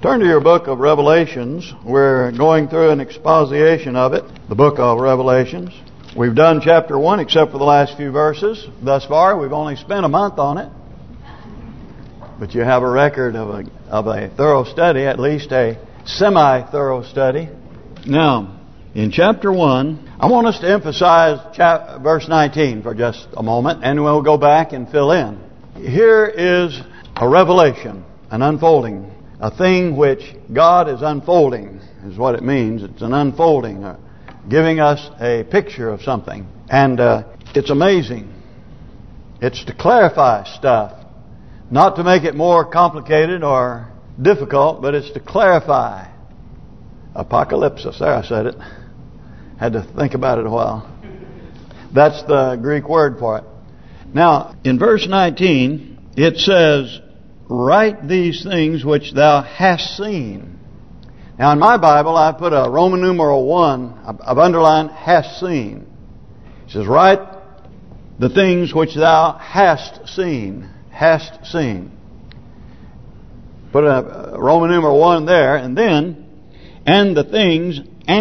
Turn to your book of Revelations. We're going through an exposition of it, the book of Revelations. We've done chapter 1 except for the last few verses. Thus far, we've only spent a month on it. But you have a record of a thorough study, at least a semi-thorough study. Now, in chapter 1, I want us to emphasize verse 19 for just a moment, and we'll go back and fill in. Here is a revelation, an unfolding, a thing which God is unfolding, is what it means. It's an unfolding, giving us a picture of something. And it's amazing. It's to clarify stuff, not to make it more complicated or difficult, but it's to clarify. Apocalypsis, there I said it. Had to think about it a while. That's the Greek word for it. Now, in verse 19, it says, "Write these things which thou hast seen." Now, in my Bible, I put a Roman numeral 1. I've underlined "hast seen." It says, "Write the things which thou hast seen." Hast seen. Put a Roman numeral 1 there, and then, and the things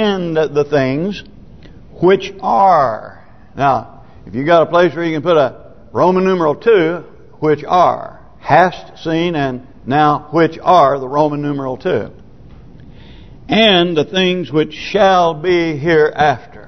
which are. Now, if you got a place where you can put a Roman numeral 2, which are. Hast seen, and now which are the Roman numeral 2. And the things which shall be hereafter.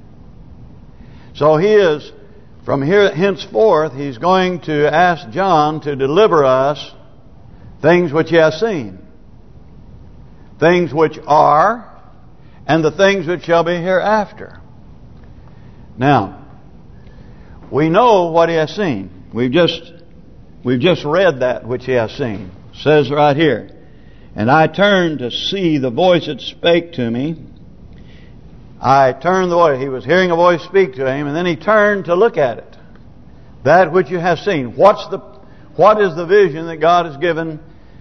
So he is, from here henceforth, he's going to ask John to deliver us things which he has seen. Things which are, and the things which shall be hereafter. Now, we know what he has seen. We've just read that which he has seen. It says right here, "And I turned to see the voice that spake to me." I turned the voice. He was hearing a voice speak to him, and then he turned to look at it. That which you have seen. What is the vision that God has given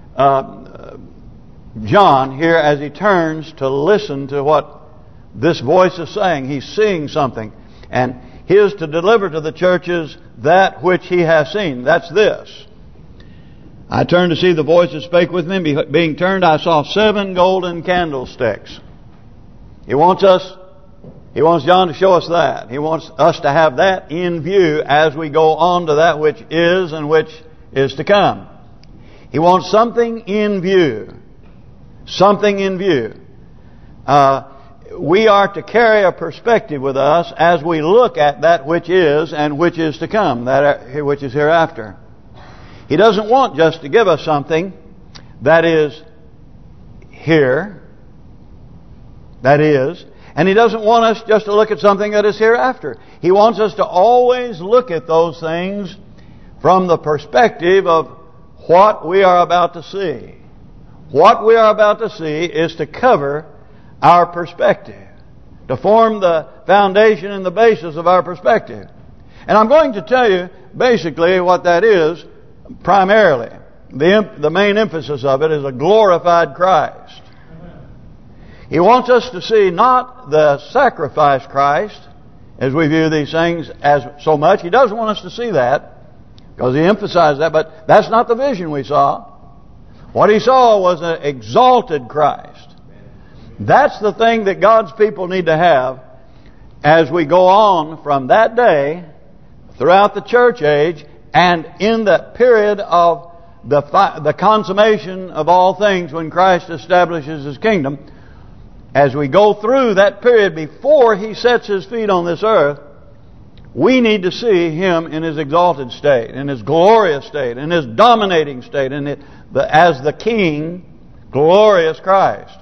John here as he turns to listen to what this voice is saying? He's seeing something, and he is to deliver to the churches that which he has seen. That's this. "I turned to see the voice that spake with me. Being turned, I saw 7 golden candlesticks." He wants John to show us that. He wants us to have that in view as we go on to that which is and which is to come. He wants something in view. Something in view. We are to carry a perspective with us as we look at that which is and which is to come, that which is hereafter. He doesn't want just to give us something that is here, that is, and he doesn't want us just to look at something that is hereafter. He wants us to always look at those things from the perspective of what we are about to see. What we are about to see is to cover our perspective, to form the foundation and the basis of our perspective. And I'm going to tell you basically what that is primarily. The main emphasis of it is a glorified Christ. He wants us to see not the sacrifice Christ as we view these things as so much. He doesn't want us to see that because he emphasized that, but that's not the vision we saw. What he saw was an exalted Christ. That's the thing that God's people need to have as we go on from that day throughout the church age and in the period of the consummation of all things when Christ establishes His kingdom. As we go through that period before He sets His feet on this earth, we need to see Him in His exalted state, in His glorious state, in His dominating state, as the King, glorious Christ.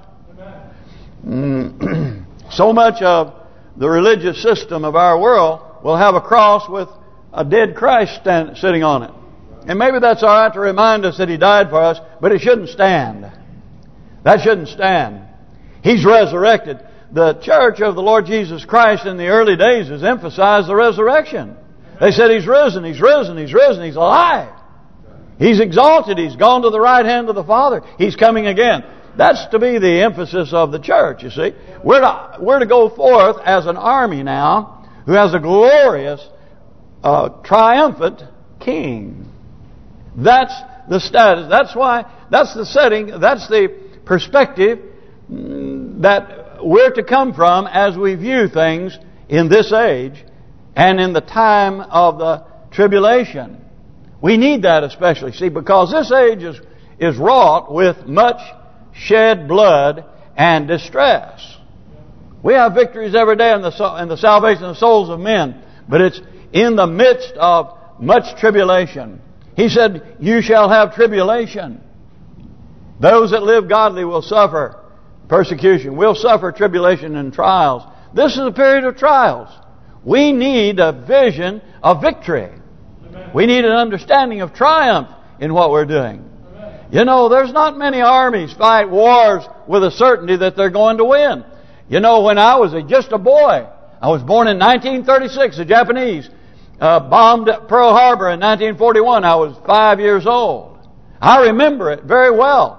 So much of the religious system of our world will have a cross with a dead Christ sitting on it. And maybe that's all right to remind us that He died for us, but it shouldn't stand. That shouldn't stand. He's resurrected. The church of the Lord Jesus Christ in the early days has emphasized the resurrection. They said He's risen, He's risen, He's risen, He's alive. He's exalted, He's gone to the right hand of the Father. He's coming again. That's to be the emphasis of the church, you see. We're to go forth as an army now who has a glorious, triumphant King. That's the status. That's why, that's the setting, that's the perspective that we're to come from as we view things in this age and in the time of the tribulation. We need that especially, see, because this age is wrought with much shed blood and distress. We have victories every day in the salvation of the souls of men, but it's in the midst of much tribulation. He said, you shall have tribulation. Those that live godly will suffer persecution. We'll suffer tribulation and trials. This is a period of trials. We need a vision of victory. Amen. We need an understanding of triumph in what we're doing. Amen. You know, there's not many armies fight wars with a certainty that they're going to win. You know, when I was just a boy, I was born in 1936. The Japanese bombed Pearl Harbor in 1941. I was 5 years old. I remember it very well.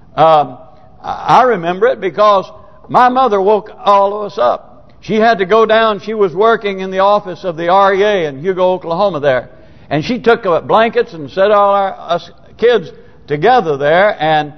I remember it because my mother woke all of us up. She had to go down. She was working in the office of the REA in Hugo, Oklahoma there. And she took blankets and set all us kids together there. And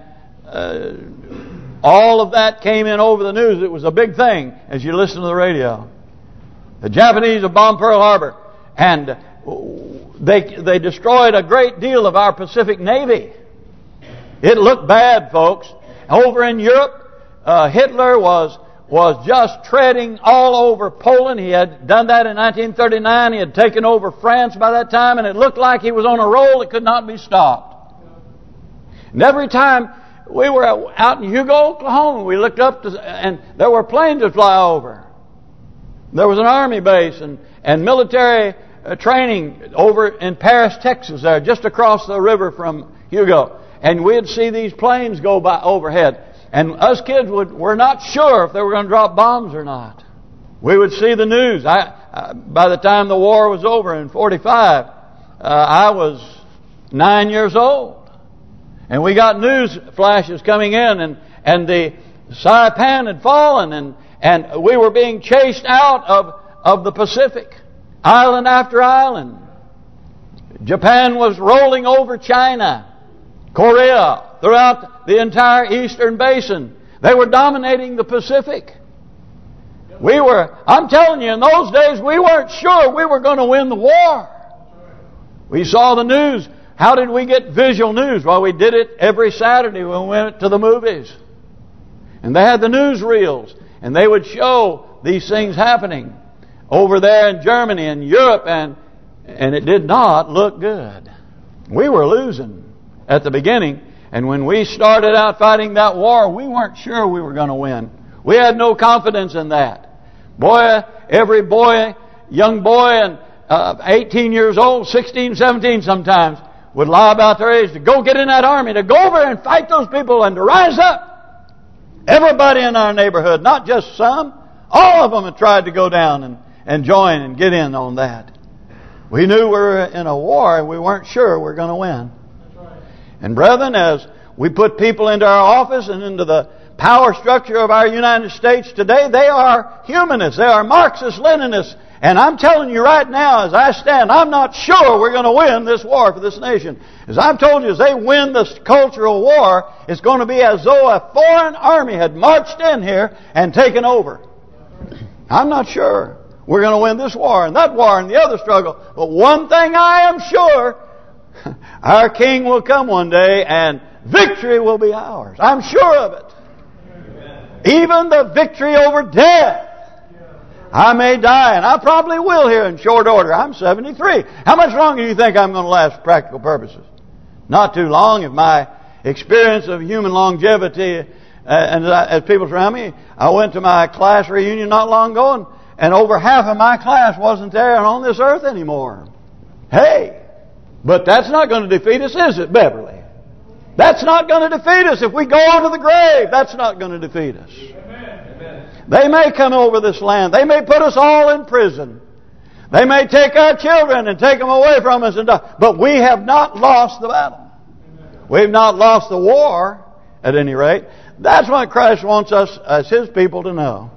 all of that came in over the news. It was a big thing as you listen to the radio. The Japanese have bombed Pearl Harbor. And they destroyed a great deal of our Pacific Navy. It looked bad, folks. Over in Europe, Hitler was just treading all over Poland. He had done that in 1939. He had taken over France by that time, and it looked like he was on a roll that could not be stopped. And every time we were out in Hugo, Oklahoma, we looked up and there were planes that fly over. There was an army base and military training over in Paris, Texas, there, just across the river from Hugo. And we'd see these planes go by overhead. And us kids were not sure if they were going to drop bombs or not. We would see the news. By the time the war was over in 1945, I was 9 years old. And we got news flashes coming in. And the Saipan had fallen. And we were being chased out of the Pacific. Island after island. Japan was rolling over China. Korea, throughout the entire Eastern Basin. They were dominating the Pacific. I'm telling you, in those days, we weren't sure we were going to win the war. We saw the news. How did we get visual news? Well, we did it every Saturday when we went to the movies. And they had the newsreels. And they would show these things happening over there in Germany and Europe. And it did not look good. We were losing at the beginning. And when we started out fighting that war, we weren't sure we were going to win. We had no confidence in that. Boy, every boy, young boy, and 18 years old, 16, 17 sometimes, would lie about their age to go get in that army, to go over and fight those people and to rise up. Everybody in our neighborhood, not just some, all of them had tried to go down and join and get in on that. We knew we were in a war and we weren't sure we were going to win. And brethren, as we put people into our office and into the power structure of our United States today, they are humanists. They are Marxist-Leninists. And I'm telling you right now, as I stand, I'm not sure we're going to win this war for this nation. As I've told you, as they win this cultural war, it's going to be as though a foreign army had marched in here and taken over. I'm not sure we're going to win this war and that war and the other struggle. But one thing I am sure, our King will come one day and victory will be ours. I'm sure of it. Amen. Even the victory over death. I may die, and I probably will here in short order. I'm 73. How much longer do you think I'm going to last for practical purposes? Not too long. If my experience of human longevity, and as people around me, I went to my class reunion not long ago, and over half of my class wasn't there and on this earth anymore. Hey! But that's not going to defeat us, is it, Beverly? That's not going to defeat us. If we go to the grave, that's not going to defeat us. Amen. They may come over this land. They may put us all in prison. They may take our children and take them away from us and die. But we have not lost the battle. We've not lost the war, at any rate. That's what Christ wants us as His people to know.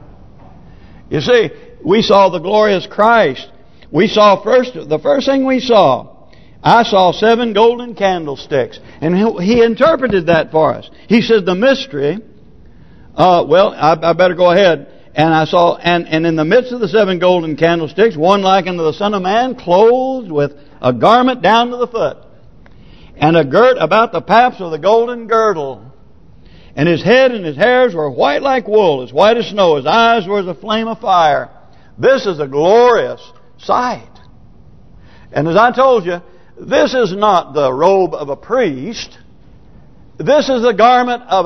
You see, we saw the glorious Christ. We saw the first thing we saw I saw 7 golden candlesticks. And he interpreted that for us. He said the mystery, I better go ahead. And I saw, and in the midst of the 7 golden candlesticks, one like unto the Son of Man, clothed with a garment down to the foot, and a girt about the paps of the golden girdle. And his head and his hairs were white like wool, as white as snow. His eyes were as a flame of fire. This is a glorious sight. And as I told you, this is not the robe of a priest. This is the garment of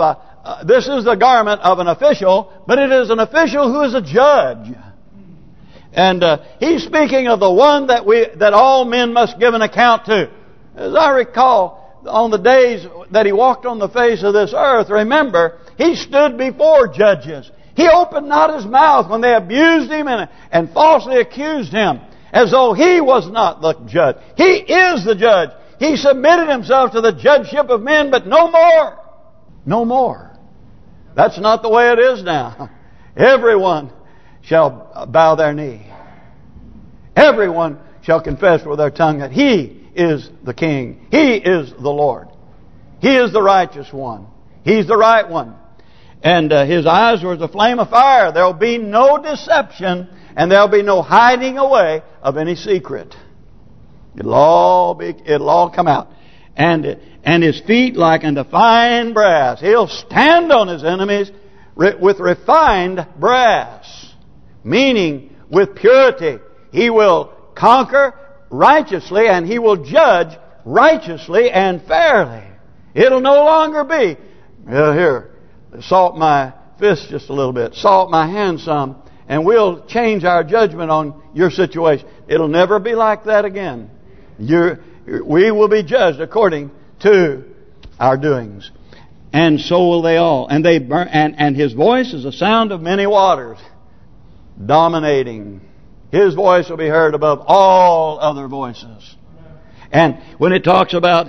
an official, but it is an official who is a judge. And he's speaking of the one that all men must give an account to. As I recall, on the days that he walked on the face of this earth, remember, he stood before judges. He opened not his mouth when they abused him and falsely accused him, as though he was not the judge. He is the judge. He submitted himself to the judgeship of men, but no more. No more. That's not the way it is now. Everyone shall bow their knee. Everyone shall confess with their tongue that He is the King. He is the Lord. He is the righteous one. He's the right one. And His eyes were as a flame of fire. There will be no deception, and there will be no hiding away of any secret. It'll all come out. And His feet like unto fine brass. He'll stand on His enemies with refined brass, meaning with purity. He will conquer righteously, and He will judge righteously and fairly. It'll no longer be, here, salt my fist just a little bit, salt my hand some, and we'll change our judgment on your situation. It'll never be like that again. We will be judged according to our doings. And so will they all. And they burn, and His voice is a sound of many waters, dominating. His voice will be heard above all other voices. And when it talks about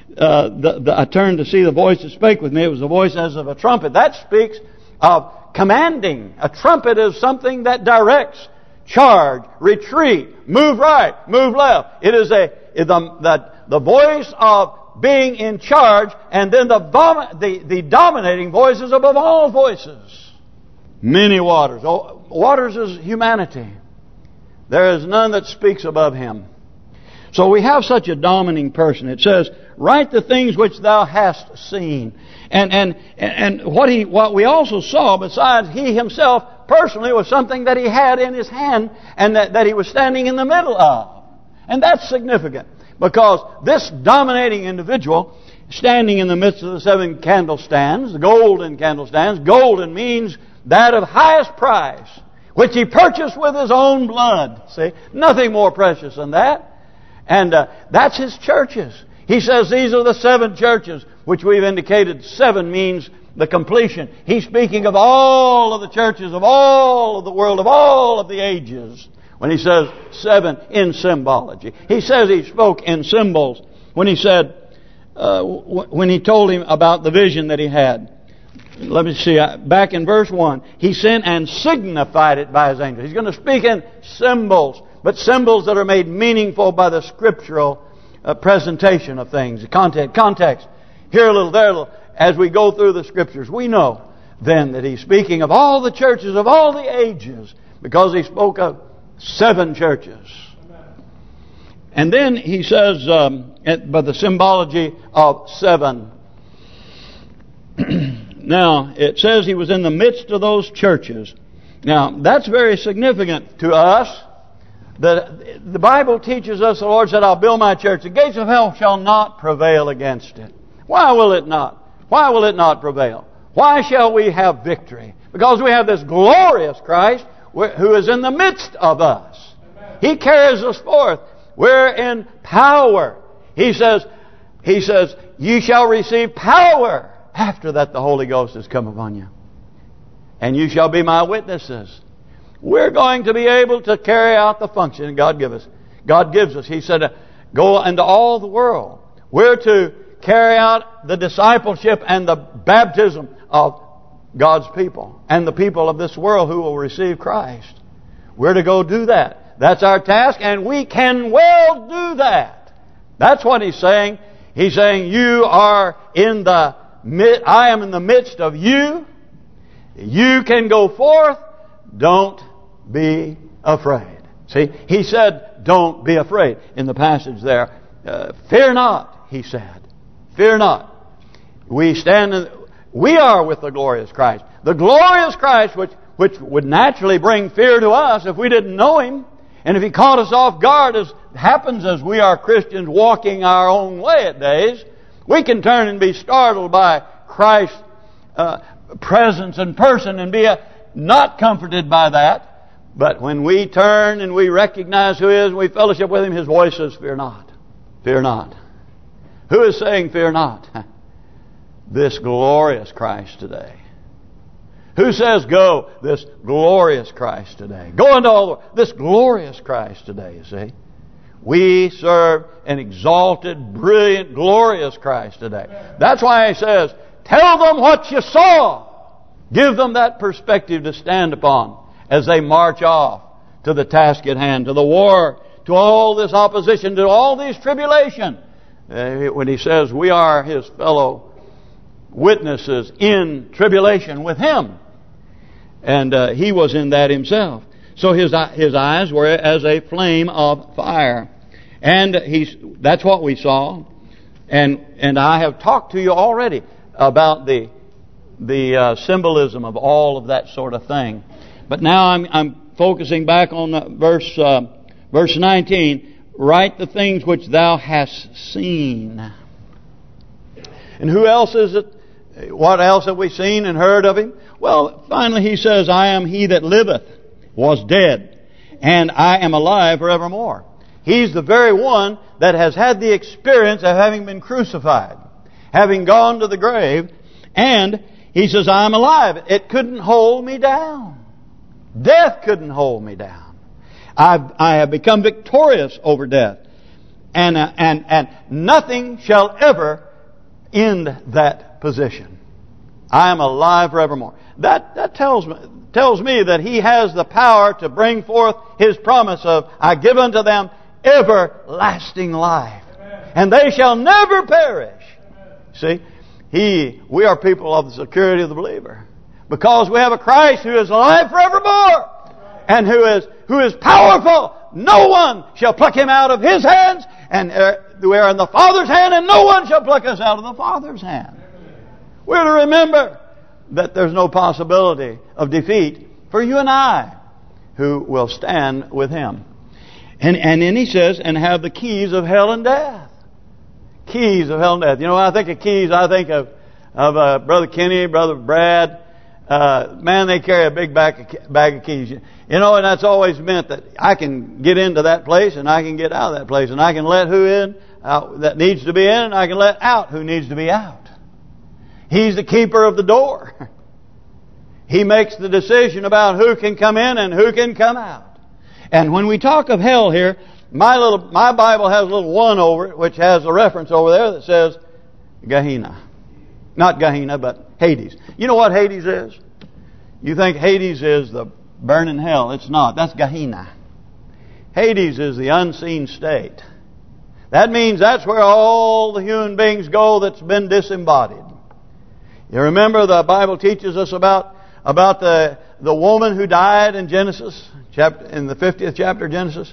I turned to see the voice that spake with me, it was a voice as of a trumpet. That speaks of commanding. A trumpet is something that directs, charge, retreat, move right, move left. It is the voice of being in charge, and then the dominating voice is above all voices. Many waters. Waters is humanity. There is none that speaks above Him. So we have such a dominating person. It says, write the things which thou hast seen. And what we also saw, besides He Himself personally, was something that He had in His hand and that He was standing in the middle of. And that's significant, because this dominating individual standing in the midst of the 7 candlestands, the golden candlestands, golden means that of highest price, which He purchased with His own blood. See, nothing more precious than that. And that's His churches. He says these are the 7 churches, which we've indicated 7 means the completion. He's speaking of all of the churches, of all of the world, of all of the ages, when He says 7 in symbology. He says He spoke in symbols when He said, when He told him about the vision that he had. Let me see, back in verse 1, He sent and signified it by His angel. He's going to speak in symbols, but symbols that are made meaningful by the scriptural presentation of things. Context. Here a little, there a little. As we go through the scriptures, we know then that He's speaking of all the churches of all the ages, because He spoke of 7 churches. And then He says, by the symbology of 7. Now, it says He was in the midst of those churches. Now, that's very significant to us. The Bible teaches us, the Lord said, I'll build my church. The gates of hell shall not prevail against it. Why will it not? Why will it not prevail? Why shall we have victory? Because we have this glorious Christ who is in the midst of us. Amen. He carries us forth. We're in power. He says, ye shall receive power after that the Holy Ghost has come upon you. And you shall be my witnesses. We're going to be able to carry out the function God gives us. He said, go into all the world. We're to carry out the discipleship and the baptism of God's people and the people of this world who will receive Christ. We're to go do that. That's our task, and we can well do that. That's what He's saying. He's saying, you are in the I am in the midst of you. You can go forth. Don't be afraid. See, He said, don't be afraid in the passage there. Fear not, He said. Fear not. We are with the glorious Christ. The glorious Christ, which would naturally bring fear to us if we didn't know Him. And if He caught us off guard, as happens as we are Christians walking our own way at days, we can turn and be startled by Christ's presence and person and be not comforted by that. But when we turn and we recognize who He is and we fellowship with Him, His voice says, fear not. Fear not. Who is saying fear not? This glorious Christ today. Who says go? This glorious Christ today. Go into all this glorious Christ today, you see. We serve an exalted, brilliant, glorious Christ today. That's why He says, tell them what you saw. Give them that perspective to stand upon as they march off to the task at hand, to the war, to all this opposition, to all these tribulation. When He says we are His fellow witnesses in tribulation with Him. And He was in that Himself. So His eyes were as a flame of fire. And that's what we saw. And I have talked to you already about the symbolism of all of that sort of thing. But now I'm focusing back on verse 19. Write the things which thou hast seen. And who else is it? What else have we seen and heard of Him? Well, finally He says, I am He that liveth, was dead, and I am alive forevermore. He's the very one that has had the experience of having been crucified, having gone to the grave, and He says, I am alive. It couldn't hold me down. Death couldn't hold me down. I have become victorious over death. And nothing shall ever end that position. I am alive forevermore. That tells me that He has the power to bring forth His promise of, I give unto them everlasting life. Amen. And they shall never perish. Amen. See, we are people of the security of the believer. Because we have a Christ who is alive forevermore. And who is powerful. No one shall pluck Him out of His hands. And we are in the Father's hand, and no one shall pluck us out of the Father's hand. We're to remember that there's no possibility of defeat for you and I who will stand with Him. And then He says, and have the keys of hell and death. Keys of hell and death. You know, when I think of keys, I think of Brother Kenny, Brother Brad. Man, they carry a big bag of keys. You know, and that's always meant that I can get into that place and I can get out of that place. And I can let who in that needs to be in, and I can let out who needs to be out. He's the keeper of the door. He makes the decision about who can come in and who can come out. And when we talk of hell here, my Bible has a little one over it, which has a reference over there that says Gehenna. Not Gehenna, but Hades. You know what Hades is? You think Hades is the burning hell. It's not. That's Gehenna. Hades is the unseen state. That means that's where all the human beings go that's been disembodied. You remember the Bible teaches us about the woman who died in Genesis, in the 50th chapter of Genesis.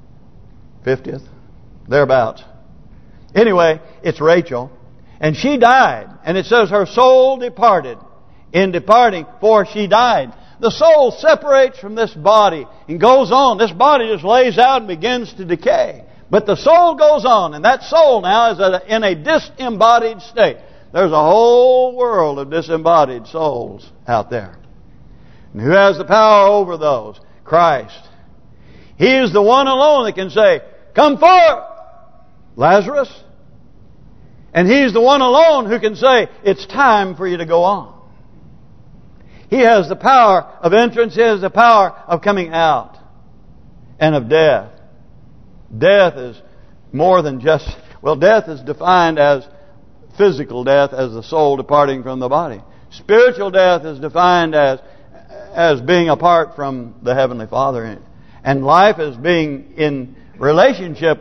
50th, thereabouts. Anyway, it's Rachel. And she died. And it says her soul departed. In departing, for she died. The soul separates from this body and goes on. This body just lays out and begins to decay. But the soul goes on. And that soul now is in a disembodied state. There's a whole world of disembodied souls out there. And who has the power over those? Christ. He is the one alone that can say, come forth, Lazarus. And He's the one alone who can say, it's time for you to go on. He has the power of entrance. He has the power of coming out. And of death. Death is more than just... Well, death is defined as physical death, as the soul departing from the body. Spiritual death is defined as being apart from the Heavenly Father. And life is being in relationship with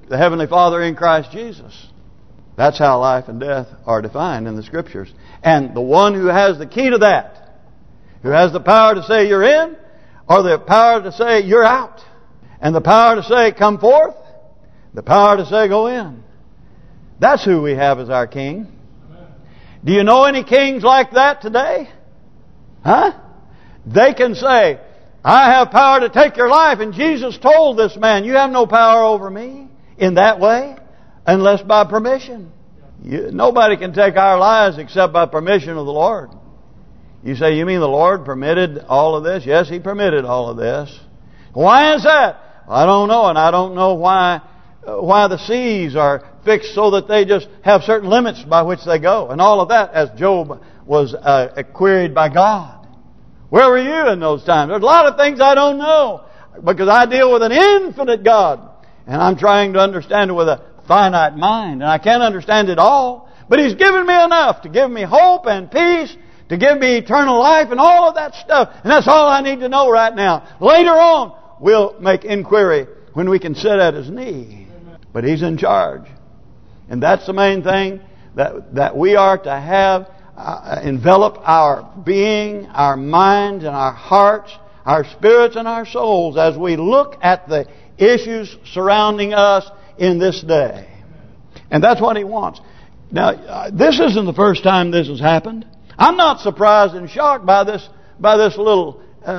the Heavenly Father in Christ Jesus. That's how life and death are defined in the Scriptures. And the one who has the key to that, who has the power to say you're in, or the power to say you're out, and the power to say come forth, the power to say go in. That's who we have as our King. Do you know any kings like that today? Huh? They can say, I have power to take your life. And Jesus told this man, you have no power over me in that way unless by permission. Nobody can take our lives except by permission of the Lord. You say, you mean the Lord permitted all of this? Yes, He permitted all of this. Why is that? I don't know, and I don't know why the seas are fixed so that they just have certain limits by which they go. And all of that, as Job was queried by God. Where were you in those times? There's a lot of things I don't know, because I deal with an infinite God. And I'm trying to understand it with a finite mind. And I can't understand it all. But He's given me enough to give me hope and peace, to give me eternal life and all of that stuff. And that's all I need to know right now. Later on, we'll make inquiry when we can sit at His knee. But He's in charge. And that's the main thing that we are to have envelop our being, our minds and our hearts, our spirits and our souls as we look at the issues surrounding us in this day. And that's what He wants. Now, this isn't the first time this has happened. I'm not surprised and shocked by this little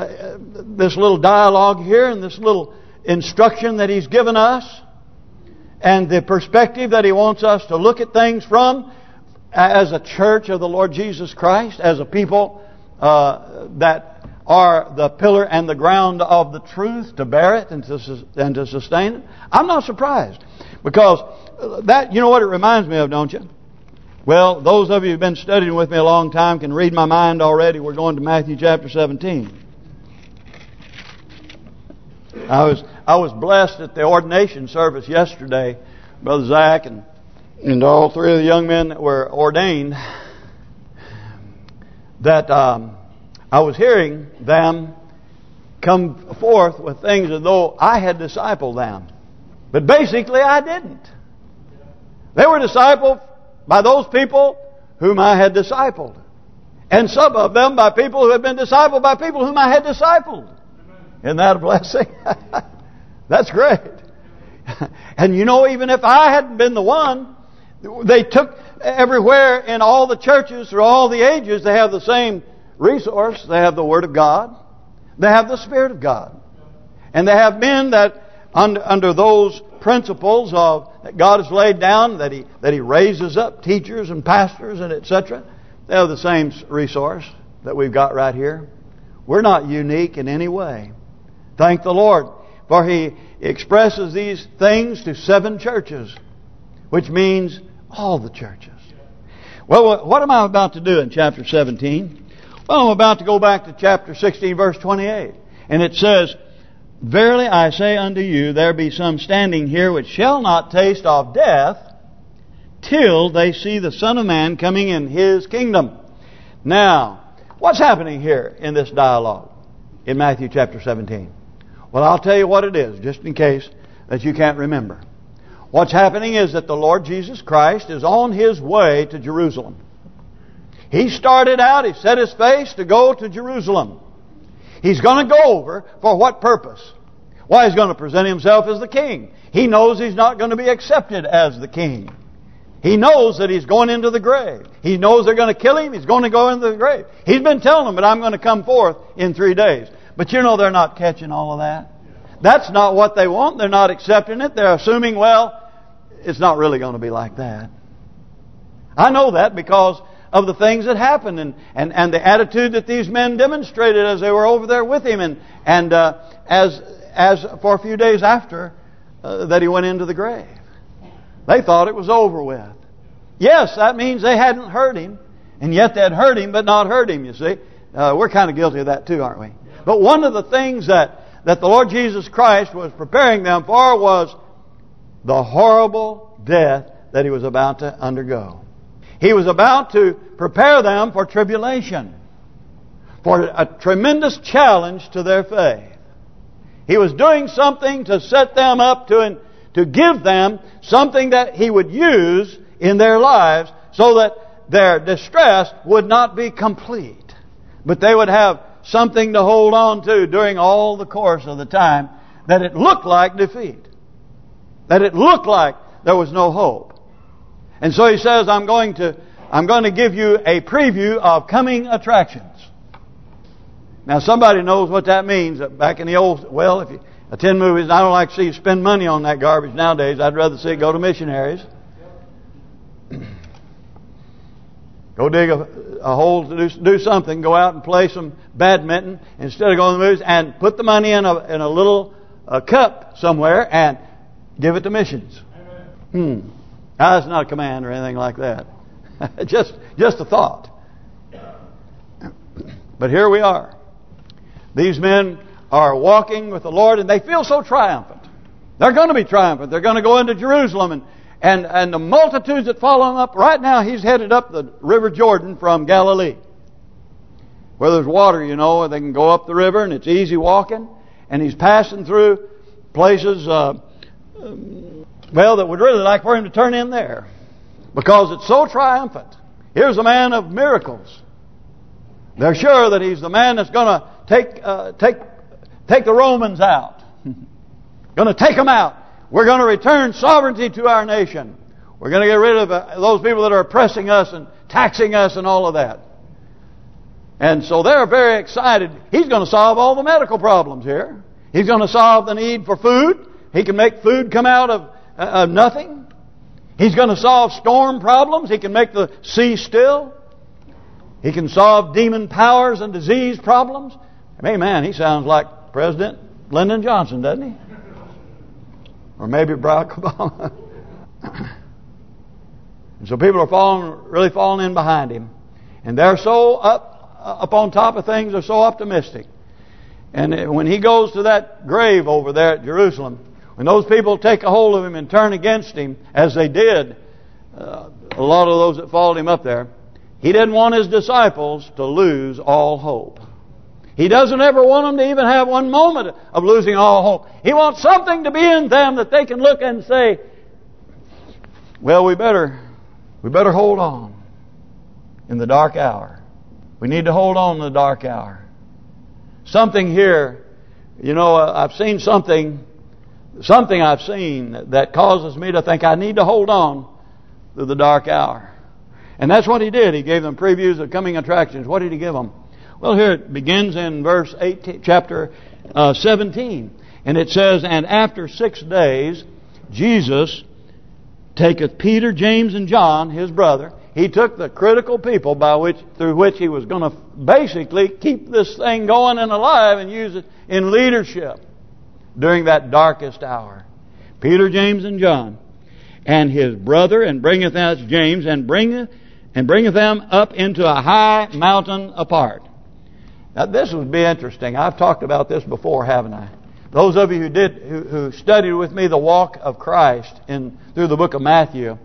dialogue here and this little instruction that He's given us, and the perspective that He wants us to look at things from as a church of the Lord Jesus Christ, as a people that are the pillar and the ground of the truth, to bear it and to sustain it. I'm not surprised, because that, you know what it reminds me of, don't you? Well, those of you who've been studying with me a long time can read my mind already. We're going to Matthew chapter 17. I was blessed at the ordination service yesterday, Brother Zach and all three of the young men that were ordained, that I was hearing them come forth with things as though I had discipled them. But basically I didn't. They were discipled by those people whom I had discipled. And some of them by people who had been discipled by people whom I had discipled. Isn't that a blessing? That's great. And you know, even if I hadn't been the one, they took everywhere in all the churches through all the ages, they have the same resource. They have the Word of God. They have the Spirit of God. And they have men that under those principles of that God has laid down, that He raises up teachers and pastors and etc. They have the same resource that we've got right here. We're not unique in any way. Thank the Lord, for He expresses these things to 7 churches, which means all the churches. Well, what am I about to do in chapter 17? Well, I'm about to go back to chapter 16, verse 28. And it says, Verily I say unto you, there be some standing here which shall not taste of death till they see the Son of Man coming in His kingdom. Now, what's happening here in this dialogue in Matthew chapter 17? Well, I'll tell you what it is, just in case that you can't remember. What's happening is that the Lord Jesus Christ is on His way to Jerusalem. He started out, He set His face to go to Jerusalem. He's going to go over for what purpose? Why, He's going to present Himself as the King. He knows He's not going to be accepted as the King. He knows that He's going into the grave. He knows they're going to kill Him. He's going to go into the grave. He's been telling them, but I'm going to come forth in 3 days. But you know they're not catching all of that. That's not what they want. They're not accepting it. They're assuming, well, it's not really going to be like that. I know that because of the things that happened and the attitude that these men demonstrated as they were over there with Him and as for a few days after that He went into the grave. They thought it was over with. Yes, that means they hadn't heard Him, and yet they'd heard Him but not heard Him, you see. We're kind of guilty of that too, aren't we? But one of the things that the Lord Jesus Christ was preparing them for was the horrible death that He was about to undergo. He was about to prepare them for tribulation, for a tremendous challenge to their faith. He was doing something to set them up to to give them something that He would use in their lives so that their distress would not be complete, but they would have something to hold on to during all the course of the time that it looked like defeat, that it looked like there was no hope. And so He says, I'm going to give you a preview of coming attractions. Now somebody knows what that means. Back in the old, well, if you attend movies, I don't like to see you spend money on that garbage nowadays. I'd rather see it go to missionaries. Go dig a hole to do something. Go out and play some badminton instead of going to the movies, and put the money in a little cup somewhere and give it to missions. Now, that's not a command or anything like that. just a thought. But here we are. These men are walking with the Lord, and they feel so triumphant. They're going to be triumphant. They're going to go into Jerusalem, and the multitudes that follow Him up. Right now, He's headed up the River Jordan from Galilee, where there's water, you know. They can go up the river, and it's easy walking. And He's passing through places, that would really like for Him to turn in there, because it's so triumphant. Here's a man of miracles. They're sure that He's the man that's going to take the Romans out. Going to take them out. We're going to return sovereignty to our nation. We're going to get rid of those people that are oppressing us and taxing us and all of that. And so they're very excited. He's going to solve all the medical problems here. He's going to solve the need for food. He can make food come out of nothing. He's going to solve storm problems. He can make the sea still. He can solve demon powers and disease problems. Hey, man, he sounds like President Lyndon Johnson, doesn't he? Or maybe Barack Obama. And so people are really falling in behind Him. And they're so up on top of things, they're so optimistic. And when He goes to that grave over there at Jerusalem, when those people take a hold of Him and turn against Him, as they did, a lot of those that followed Him up there, He didn't want His disciples to lose all hope. He doesn't ever want them to even have one moment of losing all hope. He wants something to be in them that they can look and say, well, we better hold on in the dark hour. We need to hold on in the dark hour. Something here, I've seen something I've seen that causes me to think I need to hold on to the dark hour. And that's what He did. He gave them previews of coming attractions. What did He give them? Well, here it begins in verse 18, chapter 17. And it says, and after 6 days, Jesus taketh Peter, James, and John, His brother. He took the critical people through which He was going to basically keep this thing going and alive and use it in leadership during that darkest hour. Peter, James, and John, and His brother, and bringeth out James, and bringeth them up into a high mountain apart. Now this would be interesting. I've talked about this before, haven't I? Those of you who studied with me the walk of Christ through the book of Matthew,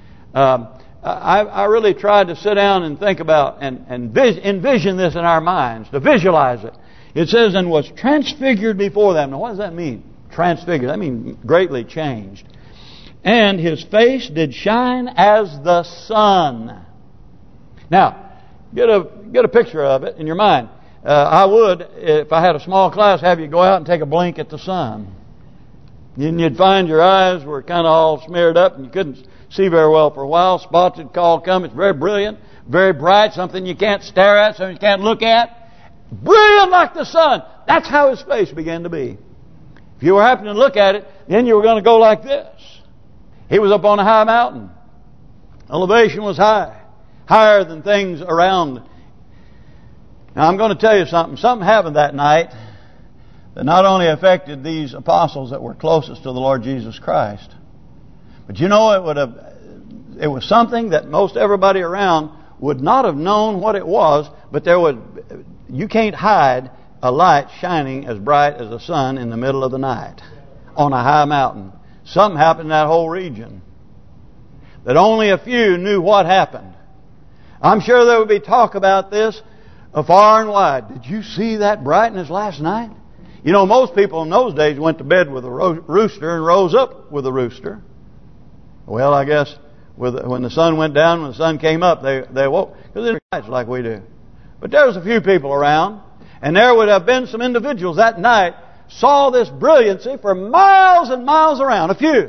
I really tried to sit down and think about and envision this in our minds, to visualize it. It says, and was transfigured before them. Now what does that mean? Transfigured. That means greatly changed. And His face did shine as the sun. Now, get a picture of it in your mind. I would, if I had a small class, have you go out and take a blink at the sun. And you'd find your eyes were kind of all smeared up and you couldn't see very well for a while. Spots would come. It's very brilliant, very bright, something you can't stare at, something you can't look at. Brilliant like the sun. That's how His face began to be. If you were happening to look at it, then you were going to go like this. He was up on a high mountain. Elevation was high. Higher than things around. Now I'm going to tell you something. Something happened that night that not only affected these apostles that were closest to the Lord Jesus Christ, but it was something that most everybody around would not have known what it was, but you can't hide a light shining as bright as the sun in the middle of the night on a high mountain. Something happened in that whole region that only a few knew what happened. I'm sure there would be talk about this far and wide. Did you see that brightness last night? You know, most people in those days went to bed with a rooster and rose up with a rooster. Well, I guess when the sun went down, when the sun came up, they woke. Because they didn't like we do. But there was a few people around. And there would have been some individuals that night saw this brilliancy for miles and miles around. A few.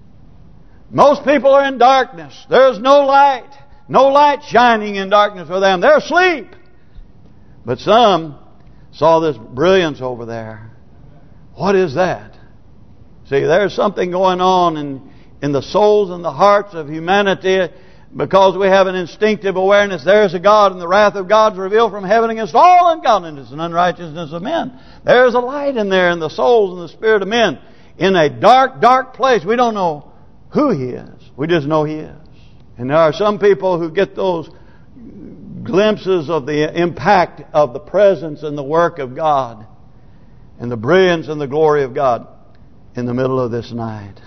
Most people are in darkness. There's no light. No light shining in darkness for them. They're asleep. But some saw this brilliance over there. What is that? See, there's something going on in the souls and the hearts of humanity, because we have an instinctive awareness there's a God, and the wrath of God is revealed from heaven against all ungodliness and unrighteousness of men. There's a light in there in the souls and the spirit of men in a dark, dark place. We don't know who He is. We just know He is. And there are some people who get those glimpses of the impact of the presence and the work of God and the brilliance and the glory of God in the middle of this night.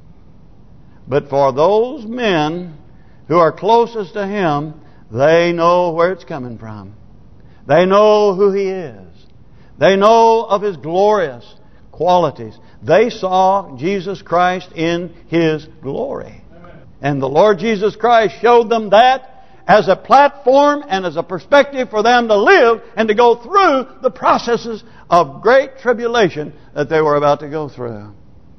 But for those men who are closest to Him, they know where it's coming from. They know who He is. They know of His glorious qualities. They saw Jesus Christ in His glory. And the Lord Jesus Christ showed them that as a platform and as a perspective for them to live and to go through the processes of great tribulation that they were about to go through.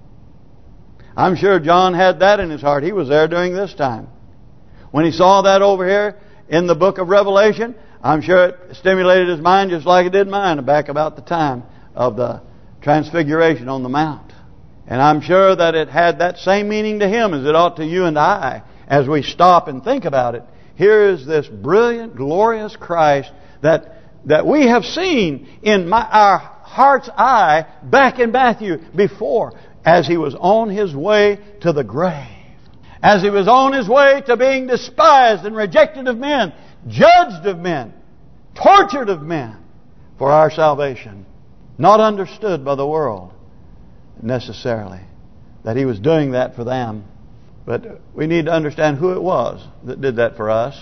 I'm sure John had that in his heart. He was there during this time. When he saw that over here in the book of Revelation, I'm sure it stimulated his mind just like it did mine back about the time of the Transfiguration on the Mount. And I'm sure that it had that same meaning to him as it ought to you and I as we stop and think about it. Here is this brilliant, glorious Christ that we have seen in our heart's eye back in Matthew before, as He was on His way to the grave. As He was on His way to being despised and rejected of men, judged of men, tortured of men for our salvation. Not understood by the world necessarily that He was doing that for them. But we need to understand who it was that did that for us.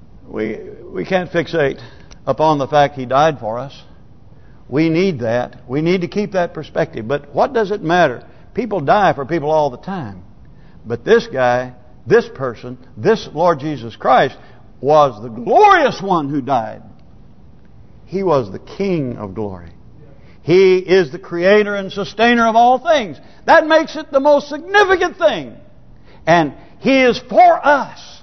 We can't fixate upon the fact He died for us. We need that. We need to keep that perspective. But what does it matter? People die for people all the time. But this guy, this person, this Lord Jesus Christ was the glorious one who died. He was the King of glory. He is the creator and sustainer of all things. That makes it the most significant thing. And He is for us.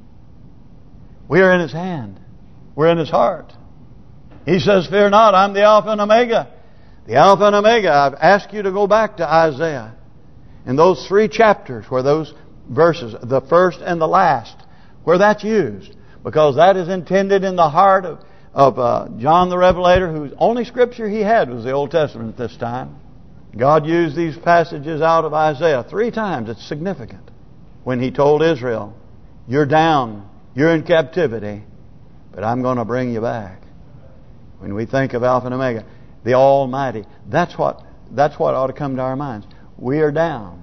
We are in His hand. We're in His heart. He says, fear not, I'm the Alpha and Omega. The Alpha and Omega. I've asked you to go back to Isaiah. In those 3 chapters where those verses, the first and the last, where that's used. Because that is intended in the heart of John the Revelator, whose only scripture he had was the Old Testament at this time. God used these passages out of Isaiah 3 times. It's significant. When He told Israel, you're down, you're in captivity, but I'm going to bring you back. When we think of Alpha and Omega, the Almighty, that's what ought to come to our minds. We are down.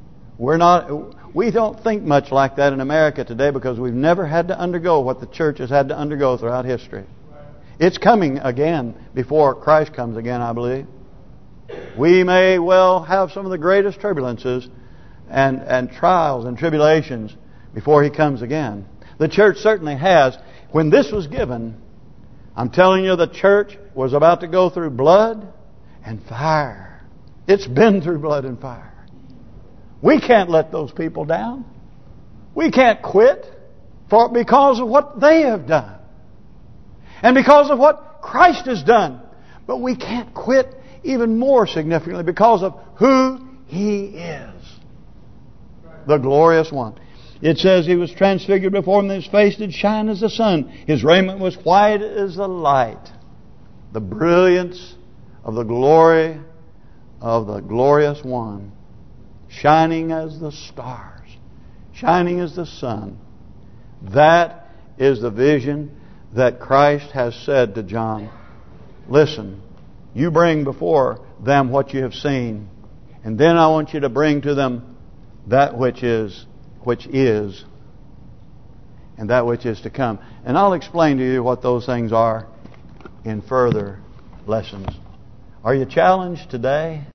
We don't think much like that in America today because we've never had to undergo what the church has had to undergo throughout history. It's coming again before Christ comes again, I believe. We may well have some of the greatest turbulences and trials and tribulations before He comes again. The church certainly has. When this was given, I'm telling you, the church was about to go through blood and fire. It's been through blood and fire. We can't let those people down. We can't quit because of what they have done. And because of what Christ has done. But we can't quit even more significantly because of who He is. The glorious one. It says He was transfigured before Him, and His face did shine as the sun. His raiment was white as the light. The brilliance of the glory of the glorious one. Shining as the stars. Shining as the sun. That is the vision that Christ has said to John. Listen, you bring before them what you have seen. And then I want you to bring to them that which is, and that which is to come. And I'll explain to you what those things are in further lessons. Are you challenged today?